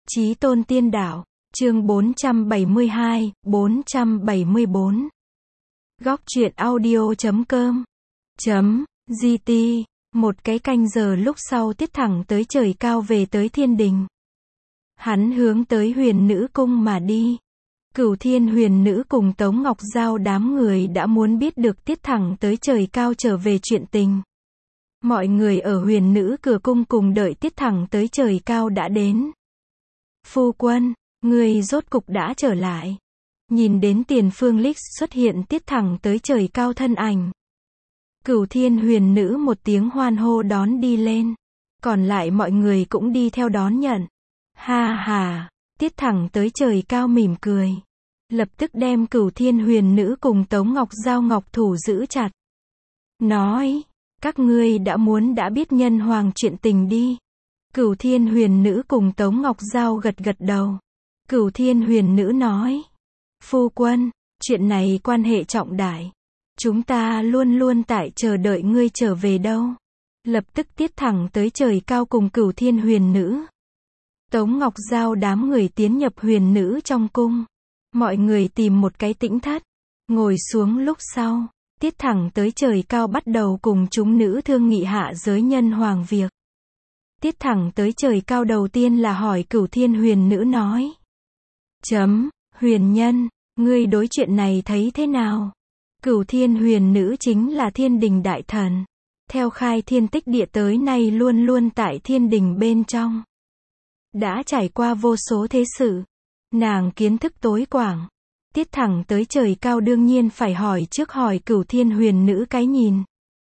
Chí tôn tiên đạo, chương 472, 474. Góc truyện audio.com .gt. Một cái canh giờ lúc sau Tiết thẳng tới trời cao về tới thiên đình. Hắn hướng tới huyền nữ cung mà đi. Cửu thiên huyền nữ cùng Tống Ngọc Giao đám người đã muốn biết được Tiết thẳng tới trời cao trở về chuyện tình. Mọi người ở huyền nữ cửa cung cùng đợi Tiết thẳng tới trời cao đã đến. Phu quân, người rốt cục đã trở lại. Nhìn đến tiền phương Lích xuất hiện Tiết thẳng tới trời cao thân ảnh. Cửu thiên huyền nữ một tiếng hoan hô đón đi lên. Còn lại mọi người cũng đi theo đón nhận. Ha ha, Tiết thẳng tới trời cao mỉm cười. Lập tức đem cửu thiên huyền nữ cùng Tống Ngọc Giao ngọc thủ giữ chặt. Nói, các ngươi đã biết nhân hoàng chuyện tình đi. Cửu thiên huyền nữ cùng Tống Ngọc Giao gật gật đầu. Cửu thiên huyền nữ nói. Phu quân, chuyện này quan hệ trọng đại. Chúng ta luôn luôn tại chờ đợi ngươi trở về đâu. Lập tức Tiết thẳng tới trời cao cùng cửu thiên huyền nữ. Tống Ngọc Giao đám người tiến nhập huyền nữ trong cung. Mọi người tìm một cái tĩnh thất. Ngồi xuống lúc sau. Tiết thẳng tới trời cao bắt đầu cùng chúng nữ thương nghị hạ giới nhân hoàng việc. Tiết thẳng tới trời cao đầu tiên là hỏi cửu thiên huyền nữ nói. Huyền nhân, ngươi đối chuyện này thấy thế nào? Cửu thiên huyền nữ chính là thiên đình đại thần. Theo khai thiên tích địa tới nay luôn luôn tại thiên đình bên trong. Đã trải qua vô số thế sự. Nàng kiến thức tối quảng. Tiết thẳng tới trời cao đương nhiên phải hỏi trước hỏi cửu thiên huyền nữ cái nhìn.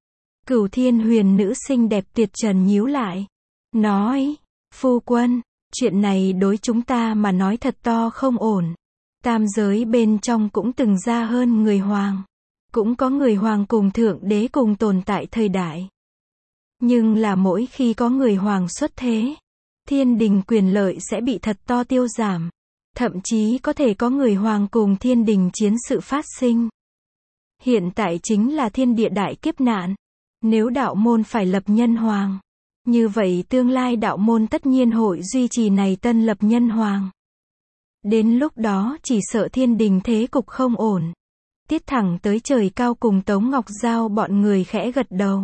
Cửu thiên huyền nữ xinh đẹp tuyệt trần nhíu lại. Nói, phu quân, chuyện này đối chúng ta mà nói thật to không ổn. Tam giới bên trong cũng từng ra hơn người hoàng. Cũng có người hoàng cùng thượng đế cùng tồn tại thời đại. Nhưng là mỗi khi có người hoàng xuất thế, thiên đình quyền lợi sẽ bị thật to tiêu giảm. Thậm chí có thể có người hoàng cùng thiên đình chiến sự phát sinh. Hiện tại chính là thiên địa đại kiếp nạn. Nếu đạo môn phải lập nhân hoàng, như vậy tương lai đạo môn tất nhiên hội duy trì này tân lập nhân hoàng. Đến lúc đó chỉ sợ thiên đình thế cục không ổn. Tiết thẳng tới trời cao cùng Tống Ngọc Giao bọn người khẽ gật đầu.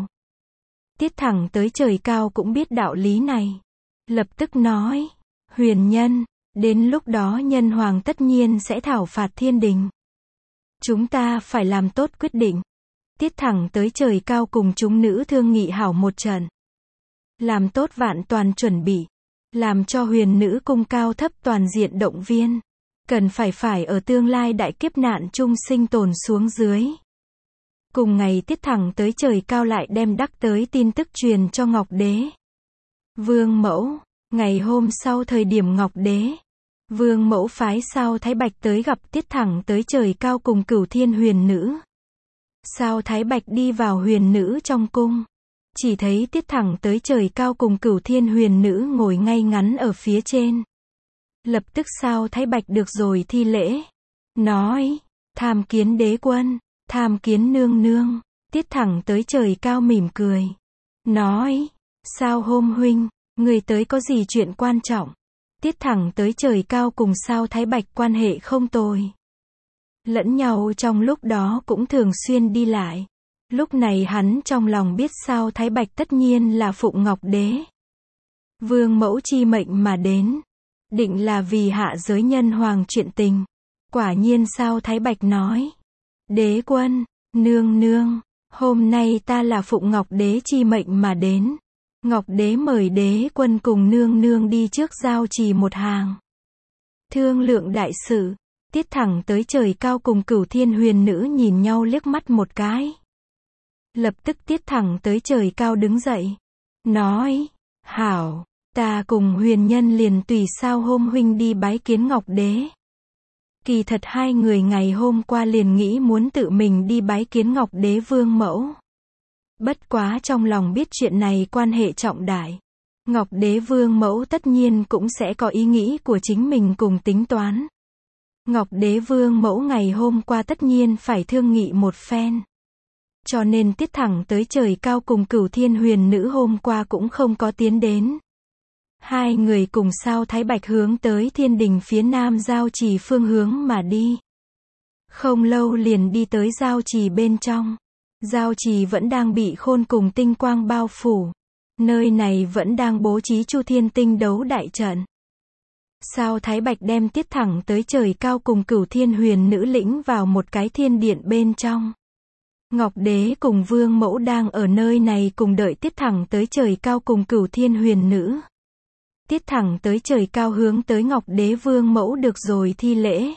Tiết thẳng tới trời cao cũng biết đạo lý này. Lập tức nói, huyền nhân, đến lúc đó nhân hoàng tất nhiên sẽ thảo phạt thiên đình. Chúng ta phải làm tốt quyết định. Tiết thẳng tới trời cao cùng chúng nữ thương nghị hảo một trận. Làm tốt vạn toàn chuẩn bị. Làm cho huyền nữ cung cao thấp toàn diện động viên. Cần phải ở tương lai đại kiếp nạn chung sinh tồn xuống dưới. Cùng ngày Tiết thẳng tới trời cao lại đem đắc tới tin tức truyền cho Ngọc Đế. Vương Mẫu, ngày hôm sau thời điểm Ngọc Đế, Vương Mẫu phái Sao Thái Bạch tới gặp Tiết thẳng tới trời cao cùng cửu thiên huyền nữ. Sao Thái Bạch đi vào huyền nữ trong cung. Chỉ thấy Tiết thẳng tới trời cao cùng cửu thiên huyền nữ ngồi ngay ngắn ở phía trên. Lập tức Sao Thái Bạch được rồi thi lễ. Nói, tham kiến đế quân, tham kiến nương nương. Tiết thẳng tới trời cao mỉm cười. Nói, Sao hôm huynh, người tới có gì chuyện quan trọng? Tiết thẳng tới trời cao cùng Sao Thái Bạch quan hệ không tồi. Lẫn nhau trong lúc đó cũng thường xuyên đi lại. Lúc này hắn trong lòng biết Sao Thái Bạch tất nhiên là phụng Ngọc Đế. Vương Mẫu chi mệnh mà đến. Định là vì hạ giới nhân hoàng chuyện tình. Quả nhiên Sao Thái Bạch nói. Đế quân, nương nương, hôm nay ta là phụng Ngọc Đế chi mệnh mà đến. Ngọc Đế mời đế quân cùng nương nương đi trước giao trì một hàng. Thương lượng đại sự. Tiết thẳng tới trời cao cùng cửu thiên huyền nữ nhìn nhau liếc mắt một cái. Lập tức Tiết thẳng tới trời cao đứng dậy. Nói, hảo, ta cùng huyền nhân liền tùy Sao hôm huynh đi bái kiến Ngọc Đế. Kỳ thật hai người ngày hôm qua liền nghĩ muốn tự mình đi bái kiến Ngọc Đế Vương Mẫu. Bất quá trong lòng biết chuyện này quan hệ trọng đại. Ngọc Đế Vương Mẫu tất nhiên cũng sẽ có ý nghĩ của chính mình cùng tính toán. Ngọc Đế Vương Mẫu ngày hôm qua tất nhiên phải thương nghị một phen. Cho nên Tiết thẳng tới trời cao cùng cửu thiên huyền nữ hôm qua cũng không có tiến đến. Hai người cùng Sao Thái Bạch hướng tới thiên đình phía nam giao trì phương hướng mà đi. Không lâu liền đi tới giao trì bên trong. Giao trì vẫn đang bị khôn cùng tinh quang bao phủ. Nơi này vẫn đang bố trí Chu Thiên Tinh đấu đại trận. Sao Thái Bạch đem tiết thẳng tới trời cao cùng Cửu Thiên Huyền Nữ lĩnh vào một cái thiên điện bên trong. Ngọc Đế cùng Vương Mẫu đang ở nơi này cùng đợi tiết thẳng tới trời cao cùng Cửu Thiên Huyền Nữ. Tiết thẳng tới trời cao hướng tới Ngọc Đế Vương Mẫu được rồi thi lễ.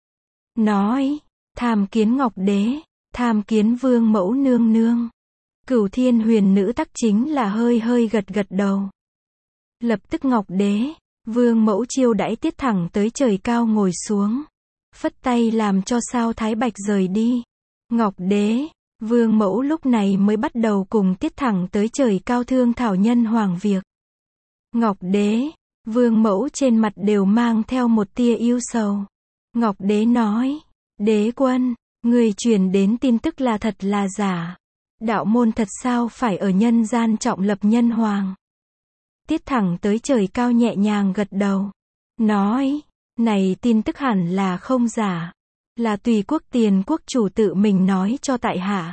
Nói, tham kiến Ngọc Đế, tham kiến Vương Mẫu nương nương. Cửu Thiên Huyền Nữ tắc chính là hơi hơi gật gật đầu. Lập tức Ngọc Đế, Vương Mẫu chiêu đãi tiết thẳng tới trời cao ngồi xuống. Phất tay làm cho Sao Thái Bạch rời đi. Ngọc Đế, Vương Mẫu lúc này mới bắt đầu cùng tiết thẳng tới trời cao thương thảo nhân hoàng việc. Ngọc Đế, Vương Mẫu trên mặt đều mang theo một tia yêu sầu. Ngọc Đế nói, Đế quân, người truyền đến tin tức là thật là giả. Đạo môn thật sao phải ở nhân gian trọng lập nhân hoàng. Tiết thẳng tới trời cao nhẹ nhàng gật đầu. Nói, này tin tức hẳn là không giả. Là Tùy Quốc Tiền Quốc chủ tự mình nói cho tại hạ.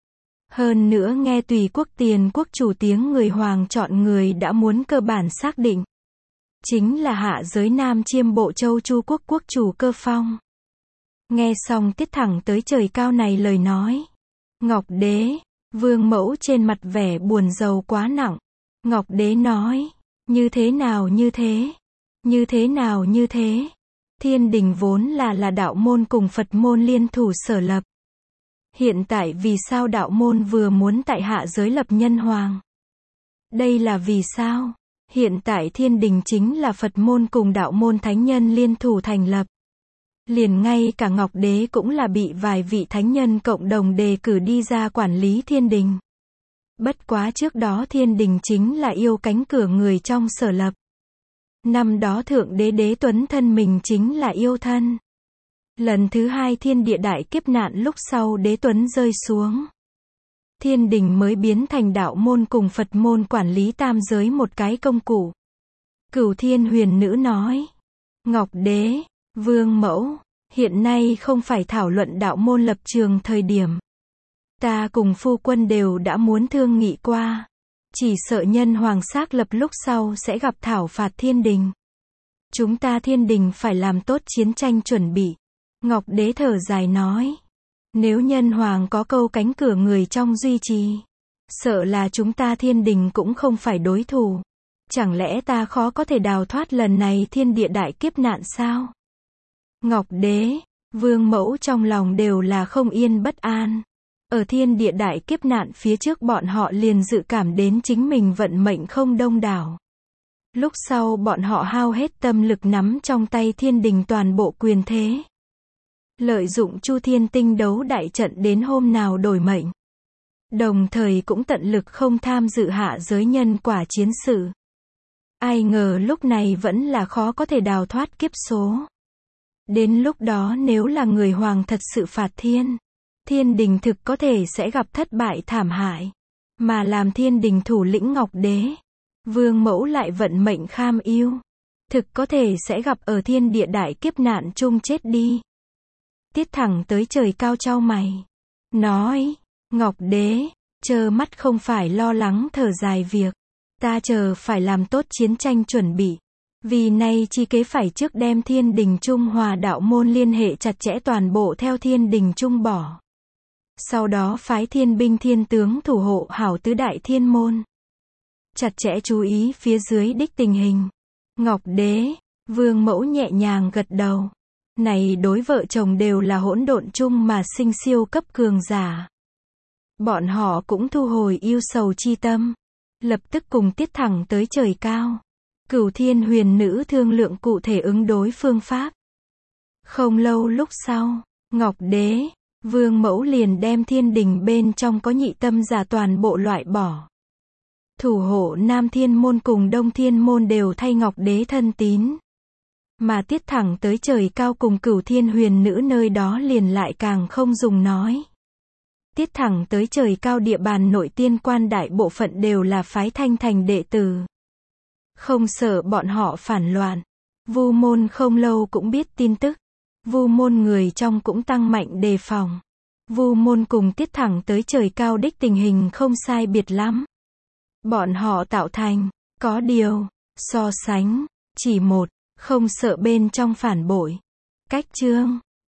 Hơn nữa nghe Tùy Quốc Tiền Quốc chủ tiếng người hoàng chọn người đã muốn cơ bản xác định. Chính là hạ giới Nam Chiêm Bộ Châu Chu Quốc quốc chủ Cơ Phong. Nghe xong tiết thẳng tới trời cao này lời nói. Ngọc Đế, Vương Mẫu trên mặt vẻ buồn rầu quá nặng. Ngọc Đế nói, như thế nào như thế? Như thế nào như thế? Thiên đình vốn là đạo môn cùng Phật môn liên thủ sở lập. Hiện tại vì sao đạo môn vừa muốn tại hạ giới lập nhân hoàng? Đây là vì sao? Hiện tại thiên đình chính là Phật môn cùng đạo môn thánh nhân liên thủ thành lập. Liền ngay cả Ngọc Đế cũng là bị vài vị thánh nhân cộng đồng đề cử đi ra quản lý thiên đình. Bất quá trước đó thiên đình chính là yêu cánh cửa người trong sở lập. Năm đó Thượng Đế Đế Tuấn thân mình chính là yêu thân. Lần thứ hai thiên địa đại kiếp nạn lúc sau Đế Tuấn rơi xuống. Thiên đình mới biến thành đạo môn cùng Phật môn quản lý tam giới một cái công cụ. Cửu Thiên Huyền Nữ nói, Ngọc Đế, Vương Mẫu, hiện nay không phải thảo luận đạo môn lập trường thời điểm. Ta cùng phu quân đều đã muốn thương nghị qua. Chỉ sợ nhân hoàng xác lập lúc sau sẽ gặp thảo phạt thiên đình. Chúng ta thiên đình phải làm tốt chiến tranh chuẩn bị. Ngọc Đế thở dài nói. Nếu nhân hoàng có câu cánh cửa người trong duy trì. Sợ là chúng ta thiên đình cũng không phải đối thủ. Chẳng lẽ ta khó có thể đào thoát lần này thiên địa đại kiếp nạn sao? Ngọc Đế, Vương Mẫu trong lòng đều là không yên bất an. Ở thiên địa đại kiếp nạn phía trước bọn họ liền dự cảm đến chính mình vận mệnh không đông đảo. Lúc sau bọn họ hao hết tâm lực nắm trong tay thiên đình toàn bộ quyền thế. Lợi dụng Chu Thiên Tinh đấu đại trận đến hôm nào đổi mệnh. Đồng thời cũng tận lực không tham dự hạ giới nhân quả chiến sự. Ai ngờ lúc này vẫn là khó có thể đào thoát kiếp số. Đến lúc đó nếu là người hoàng thật sự phạt thiên. Thiên đình thực có thể sẽ gặp thất bại thảm hại. Mà làm thiên đình thủ lĩnh Ngọc Đế. Vương Mẫu lại vận mệnh kham yêu. Thực có thể sẽ gặp ở thiên địa đại kiếp nạn chung chết đi. Tiết thẳng tới trời cao chau mày. Nói, Ngọc Đế, chờ mắt không phải lo lắng thở dài việc. Ta chờ phải làm tốt chiến tranh chuẩn bị. Vì nay chi kế phải trước đem thiên đình Trung Hòa đạo môn liên hệ chặt chẽ toàn bộ theo thiên đình Trung bỏ. Sau đó phái thiên binh thiên tướng thủ hộ hảo tứ đại thiên môn. Chặt chẽ chú ý phía dưới đích tình hình. Ngọc Đế, Vương Mẫu nhẹ nhàng gật đầu. Này đối vợ chồng đều là hỗn độn chung mà sinh siêu cấp cường giả. Bọn họ cũng thu hồi yêu sầu chi tâm. Lập tức cùng tiết thẳng tới trời cao. Cửu Thiên Huyền Nữ thương lượng cụ thể ứng đối phương pháp. Không lâu lúc sau, Ngọc Đế, Vương Mẫu liền đem thiên đình bên trong có nhị tâm giả toàn bộ loại bỏ. Thủ hộ Nam Thiên Môn cùng Đông Thiên Môn đều thay Ngọc Đế thân tín. Mà tiết thẳng tới trời cao cùng Cửu Thiên Huyền Nữ nơi đó liền lại càng không dùng nói. Tiết thẳng tới trời cao địa bàn nội tiên quan đại bộ phận đều là phái Thanh Thành đệ tử. Không sợ bọn họ phản loạn. Vu Môn không lâu cũng biết tin tức. Vu Môn người trong cũng tăng mạnh đề phòng. Vu Môn cùng Tiết Thẳng tới trời cao đích tình hình không sai biệt lắm. Bọn họ tạo thành, có điều, so sánh, chỉ một, không sợ bên trong phản bội. Cách chương